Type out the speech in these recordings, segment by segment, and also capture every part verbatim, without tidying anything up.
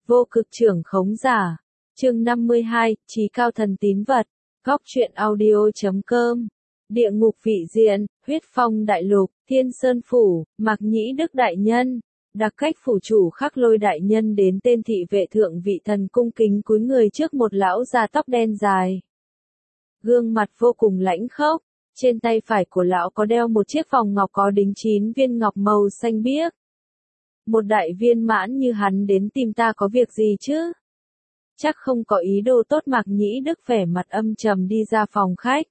Vô cực trưởng khống giả. Chương năm mươi hai, Trí cao thần tín vật. Góc truyện audio chấm com. Địa ngục vị diện, huyết phong đại lục, thiên sơn phủ, Mạc Nhĩ Đức đại nhân. Đặc cách phủ chủ Khắc Lôi đại nhân đến tên thị vệ thượng vị thần cung kính cúi người trước một lão già tóc đen dài. Gương mặt vô cùng lãnh khốc, trên tay phải của lão có đeo một chiếc vòng ngọc có đính chín viên ngọc màu xanh biếc. Một đại viên mãn như hắn đến tìm ta có việc gì chứ? Chắc không có ý đồ tốt. Mạc Nhĩ Đức vẻ mặt âm trầm đi ra phòng khách.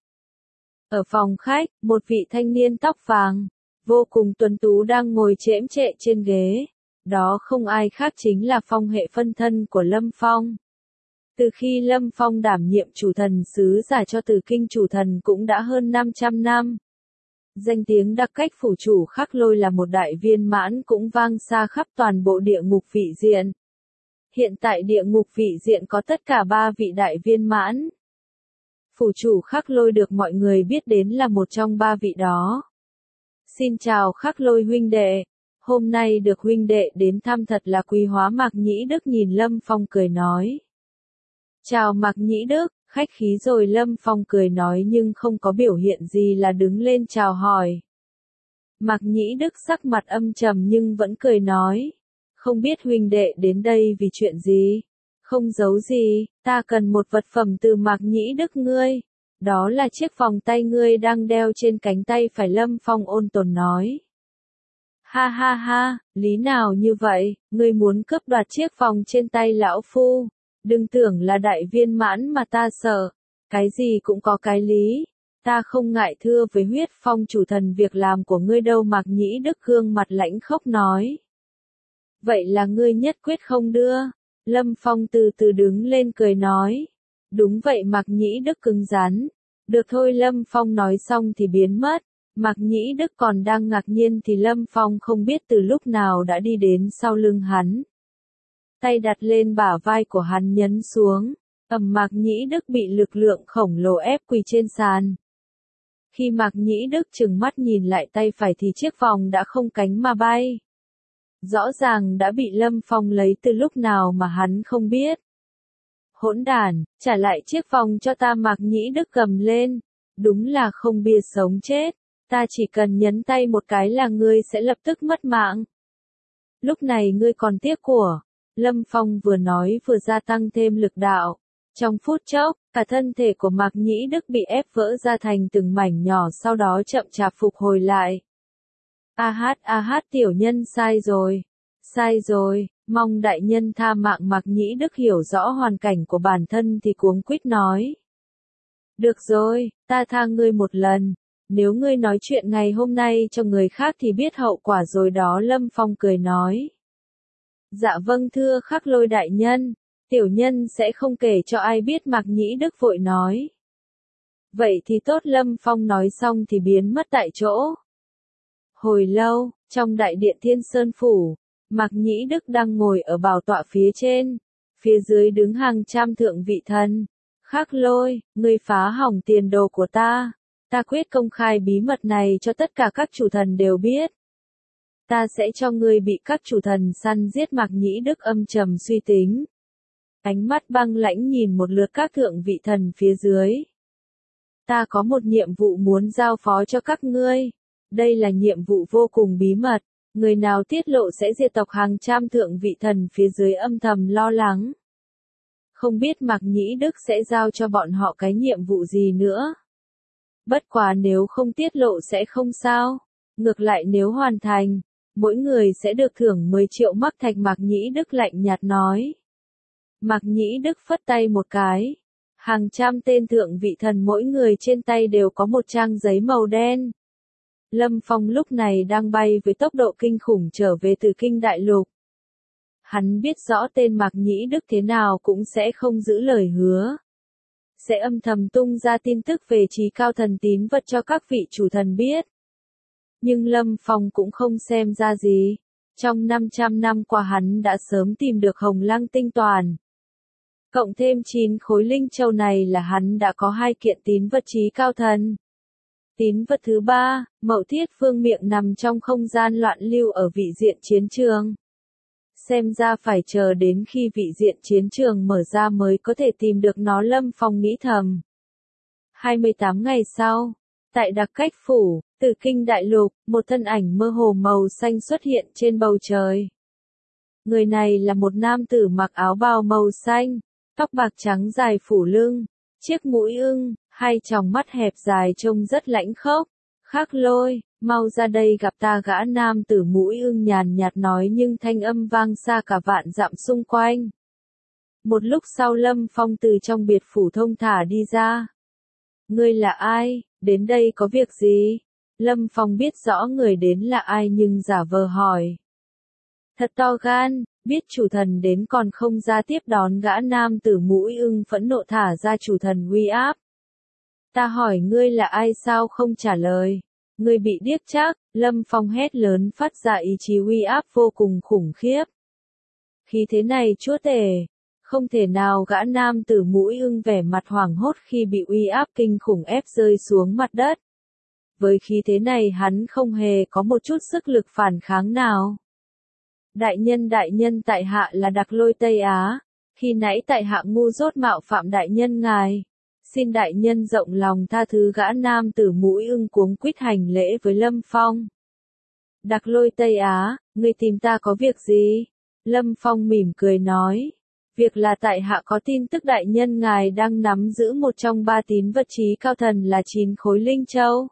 Ở phòng khách, một vị thanh niên tóc vàng, vô cùng tuấn tú đang ngồi chễm chệ trên ghế. Đó không ai khác chính là Phong hệ phân thân của Lâm Phong. Từ khi Lâm Phong đảm nhiệm chủ thần sứ giả cho Từ Kinh chủ thần cũng đã hơn năm trăm năm. Danh tiếng đặc cách phủ chủ Khắc Lôi là một đại viên mãn cũng vang xa khắp toàn bộ địa ngục vị diện. Hiện tại địa ngục vị diện có tất cả ba vị đại viên mãn. Phủ chủ Khắc Lôi được mọi người biết đến là một trong ba vị đó. Xin chào Khắc Lôi huynh đệ, hôm nay được huynh đệ đến thăm thật là quý hóa. Mạc Nhĩ Đức nhìn Lâm Phong cười nói. Chào Mạc Nhĩ Đức, khách khí rồi. Lâm Phong cười nói nhưng không có biểu hiện gì là đứng lên chào hỏi. Mạc Nhĩ Đức sắc mặt âm trầm nhưng vẫn cười nói. Không biết huynh đệ đến đây vì chuyện gì? Không giấu gì, ta cần một vật phẩm từ Mạc Nhĩ Đức ngươi. Đó là chiếc vòng tay ngươi đang đeo trên cánh tay phải. Lâm Phong ôn tồn nói. Ha ha ha, lý nào như vậy, ngươi muốn cướp đoạt chiếc vòng trên tay lão phu. Đừng tưởng là đại viên mãn mà ta sợ. Cái gì cũng có cái lý. Ta không ngại thưa với huyết phong chủ thần việc làm của ngươi đâu. Mạc Nhĩ Đức gương mặt lãnh khốc nói. Vậy là ngươi nhất quyết không đưa. Lâm Phong từ từ đứng lên cười nói. Đúng vậy. Mạc Nhĩ Đức cứng rắn. Được thôi. Lâm Phong nói xong thì biến mất. Mạc Nhĩ Đức còn đang ngạc nhiên thì Lâm Phong không biết từ lúc nào đã đi đến sau lưng hắn. Tay đặt lên bả vai của hắn nhấn xuống. Ầm. Mạc Nhĩ Đức bị lực lượng khổng lồ ép quỳ trên sàn. Khi Mạc Nhĩ Đức trừng mắt nhìn lại tay phải thì chiếc vòng đã không cánh mà bay. Rõ ràng đã bị Lâm Phong lấy từ lúc nào mà hắn không biết. Hỗn đản, trả lại chiếc vòng cho ta. Mạc Nhĩ Đức gầm lên. Đúng là không biết sống chết. Ta chỉ cần nhấn tay một cái là ngươi sẽ lập tức mất mạng. Lúc này ngươi còn tiếc của. Lâm Phong vừa nói vừa gia tăng thêm lực đạo. Trong phút chốc, cả thân thể của Mạc Nhĩ Đức bị ép vỡ ra thành từng mảnh nhỏ, sau đó chậm chạp phục hồi lại. A hát a hát tiểu nhân sai rồi. Sai rồi, mong đại nhân tha mạng. Mạc Nhĩ Đức hiểu rõ hoàn cảnh của bản thân thì cuống quýt nói. Được rồi, ta tha ngươi một lần. Nếu ngươi nói chuyện ngày hôm nay cho người khác thì biết hậu quả rồi đó. Lâm Phong cười nói. Dạ vâng thưa Khắc Lôi đại nhân, tiểu nhân sẽ không kể cho ai biết. Mạc Nhĩ Đức vội nói. Vậy thì tốt. Lâm Phong nói xong thì biến mất tại chỗ. Hồi lâu, trong đại điện Thiên Sơn Phủ, Mạc Nhĩ Đức đang ngồi ở bảo tọa phía trên, phía dưới đứng hàng trăm thượng vị thần. Khắc Lôi, ngươi phá hỏng tiền đồ của ta, ta quyết công khai bí mật này cho tất cả các chủ thần đều biết. Ta sẽ cho ngươi bị các chủ thần săn giết. Mạc Nhĩ Đức âm trầm suy tính. Ánh mắt băng lãnh nhìn một lượt các thượng vị thần phía dưới. Ta có một nhiệm vụ muốn giao phó cho các ngươi. Đây là nhiệm vụ vô cùng bí mật. Người nào tiết lộ sẽ diệt tộc. Hàng trăm thượng vị thần phía dưới âm thầm lo lắng. Không biết Mạc Nhĩ Đức sẽ giao cho bọn họ cái nhiệm vụ gì nữa. Bất quá nếu không tiết lộ sẽ không sao. Ngược lại nếu hoàn thành, mỗi người sẽ được thưởng mười triệu mắc thạch. Mạc Nhĩ Đức lạnh nhạt nói. Mạc Nhĩ Đức phất tay một cái. Hàng trăm tên thượng vị thần mỗi người trên tay đều có một trang giấy màu đen. Lâm Phong lúc này đang bay với tốc độ kinh khủng trở về từ Kinh đại lục. Hắn biết rõ tên Mạc Nhĩ Đức thế nào cũng sẽ không giữ lời hứa. Sẽ âm thầm tung ra tin tức về trí cao thần tín vật cho các vị chủ thần biết. Nhưng Lâm Phong cũng không xem ra gì. Trong năm trăm năm qua hắn đã sớm tìm được Hồng Lăng tinh toàn. Cộng thêm chín khối linh châu này là hắn đã có hai kiện tín vật trí cao thần. Tín vật thứ ba, Mậu Thiết Phương miệng nằm trong không gian loạn lưu ở vị diện chiến trường. Xem ra phải chờ đến khi vị diện chiến trường mở ra mới có thể tìm được nó, Lâm Phong nghĩ thầm. hai mươi tám ngày sau, tại Đặc Cách Phủ, Tử Kinh Đại Lục, một thân ảnh mơ hồ màu xanh xuất hiện trên bầu trời. Người này là một nam tử mặc áo bào màu xanh, tóc bạc trắng dài phủ lưng, chiếc mũi ưng, hai tròng mắt hẹp dài trông rất lãnh khốc. Khắc Lôi, mau ra đây gặp ta, gã nam tử mũi ưng nhàn nhạt nói, nhưng thanh âm vang xa cả vạn dặm xung quanh. Một lúc sau Lâm Phong từ trong biệt phủ thông thả đi ra. Ngươi là ai, đến đây có việc gì? Lâm Phong biết rõ người đến là ai nhưng giả vờ hỏi. Thật to gan, biết chủ thần đến còn không ra tiếp đón, gã nam tử mũi ưng phẫn nộ thả ra chủ thần uy áp. Ta hỏi ngươi là ai sao không trả lời? Ngươi bị điếc chắc, Lâm Phong hét lớn phát ra ý chí uy áp vô cùng khủng khiếp. Khí thế này chúa tể, không thể nào, gã nam tử mũi ưng vẻ mặt hoảng hốt khi bị uy áp kinh khủng ép rơi xuống mặt đất. Với khí thế này hắn không hề có một chút sức lực phản kháng nào. Đại nhân đại nhân, tại hạ là Đặc Lôi Tây Á, khi nãy tại hạ ngu dốt mạo phạm đại nhân ngài. Xin đại nhân rộng lòng tha thứ, gã nam tử mũi ưng cuống quýt hành lễ với Lâm Phong. Đặc Lôi Tây Á, ngươi tìm ta có việc gì? Lâm Phong mỉm cười nói. Việc là tại hạ có tin tức đại nhân ngài đang nắm giữ một trong ba tín vật trí cao thần là chín khối linh châu.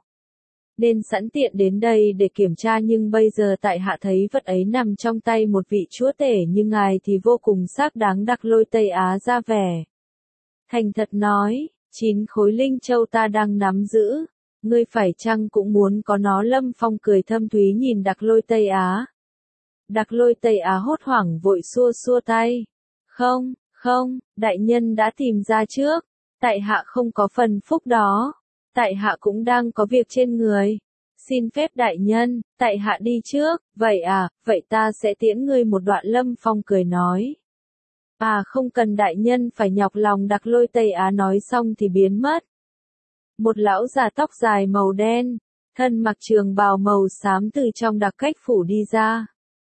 Nên sẵn tiện đến đây để kiểm tra, nhưng bây giờ tại hạ thấy vật ấy nằm trong tay một vị chúa tể như ngài thì vô cùng xác đáng. Đặc Lôi Tây Á ra vẻ thành thật nói, chín khối linh châu ta đang nắm giữ, ngươi phải chăng cũng muốn có nó? Lâm Phong cười thâm thúy nhìn Đặc Lôi Tây Á. Đặc Lôi Tây Á hốt hoảng vội xua xua tay. Không, không, đại nhân đã tìm ra trước, tại hạ không có phần phúc đó, tại hạ cũng đang có việc trên người. Xin phép đại nhân, tại hạ đi trước. Vậy à, vậy ta sẽ tiễn ngươi một đoạn, Lâm Phong cười nói. À không cần đại nhân phải nhọc lòng, Đặc Lôi Tây Á nói xong thì biến mất. Một lão già tóc dài màu đen, thân mặc trường bào màu xám từ trong Đặc Cách Phủ đi ra.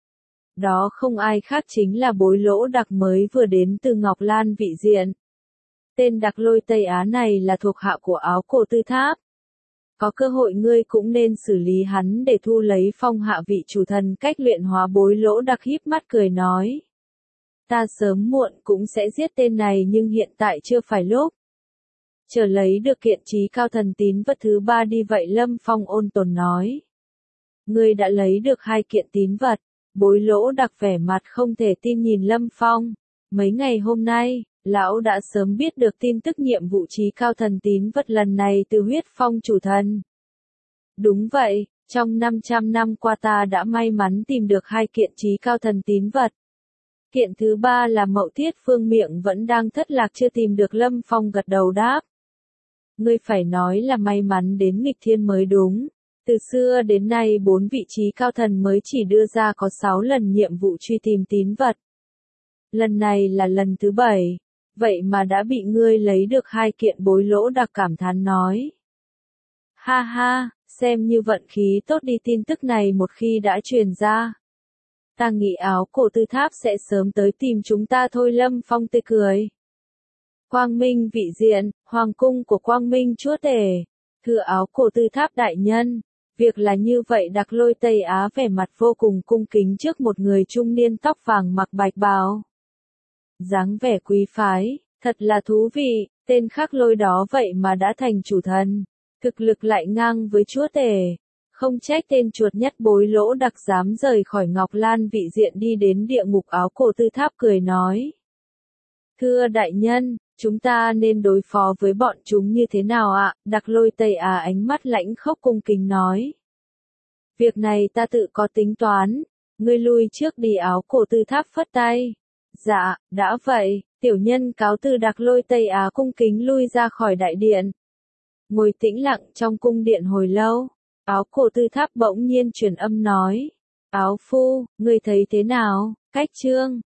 Đó không ai khác chính là Bối Lỗ Đặc mới vừa đến từ Ngọc Lan vị diện. Tên Đặc Lôi Tây Á này là thuộc hạ của Áo Cổ Tư Tháp. Có cơ hội ngươi cũng nên xử lý hắn để thu lấy phong hạ vị chủ thần cách luyện hóa. Bối Lỗ Đặc híp mắt cười nói. Ta sớm muộn cũng sẽ giết tên này nhưng hiện tại chưa phải lúc. Chờ lấy được kiện trí cao thần tín vật thứ ba đi vậy, Lâm Phong ôn tồn nói. Ngươi đã lấy được hai kiện tín vật. Bối Lỗ Đặc vẻ mặt không thể tin nhìn Lâm Phong. Mấy ngày hôm nay, lão đã sớm biết được tin tức nhiệm vụ trí cao thần tín vật lần này từ Huyết Phong chủ thần. Đúng vậy, trong năm trăm năm qua ta đã may mắn tìm được hai kiện trí cao thần tín vật. Kiện thứ ba là Mậu Thiết Phương miệng vẫn đang thất lạc chưa tìm được. Lâm Phong gật đầu đáp. Ngươi phải nói là may mắn đến nghịch thiên mới đúng. Từ xưa đến nay bốn vị trí cao thần mới chỉ đưa ra có sáu lần nhiệm vụ truy tìm tín vật. Lần này là lần thứ bảy, vậy mà đã bị ngươi lấy được hai kiện. Bối Lỗ Đặc cảm thán nói. Ha ha, xem như vận khí tốt đi, tin tức này một khi đã truyền ra. Ta nghĩ Áo Cổ Tư Tháp sẽ sớm tới tìm chúng ta thôi. Lâm Phong tươi cười. Quang Minh vị diện, hoàng cung của Quang Minh chúa tể. Thưa Áo Cổ Tư Tháp đại nhân. Việc là như vậy. Đặc Lôi Tây Á vẻ mặt vô cùng cung kính trước một người trung niên tóc vàng mặc bạch bào. Dáng vẻ quý phái, thật là thú vị, tên Khắc Lôi đó vậy mà đã thành chủ thần. Thực lực lại ngang với chúa tể. Không trách tên chuột nhất Bối Lỗ Đặc dám rời khỏi Ngọc Lan vị diện đi đến địa ngục. Áo Cổ Tư Tháp cười nói. Thưa đại nhân, chúng ta nên đối phó với bọn chúng như thế nào ạ? Đặc Lôi Tây Á ánh mắt lãnh khốc cung kính nói. Việc này ta tự có tính toán, ngươi lui trước đi. Áo Cổ Tư Tháp phất tay. Dạ, đã vậy, tiểu nhân cáo từ. Đặc Lôi Tây Á cung kính lui ra khỏi đại điện. Ngồi tĩnh lặng trong cung điện hồi lâu, Áo Cổ Tư Tháp bỗng nhiên truyền âm nói. Áo phu, ngươi thấy thế nào? Cách chương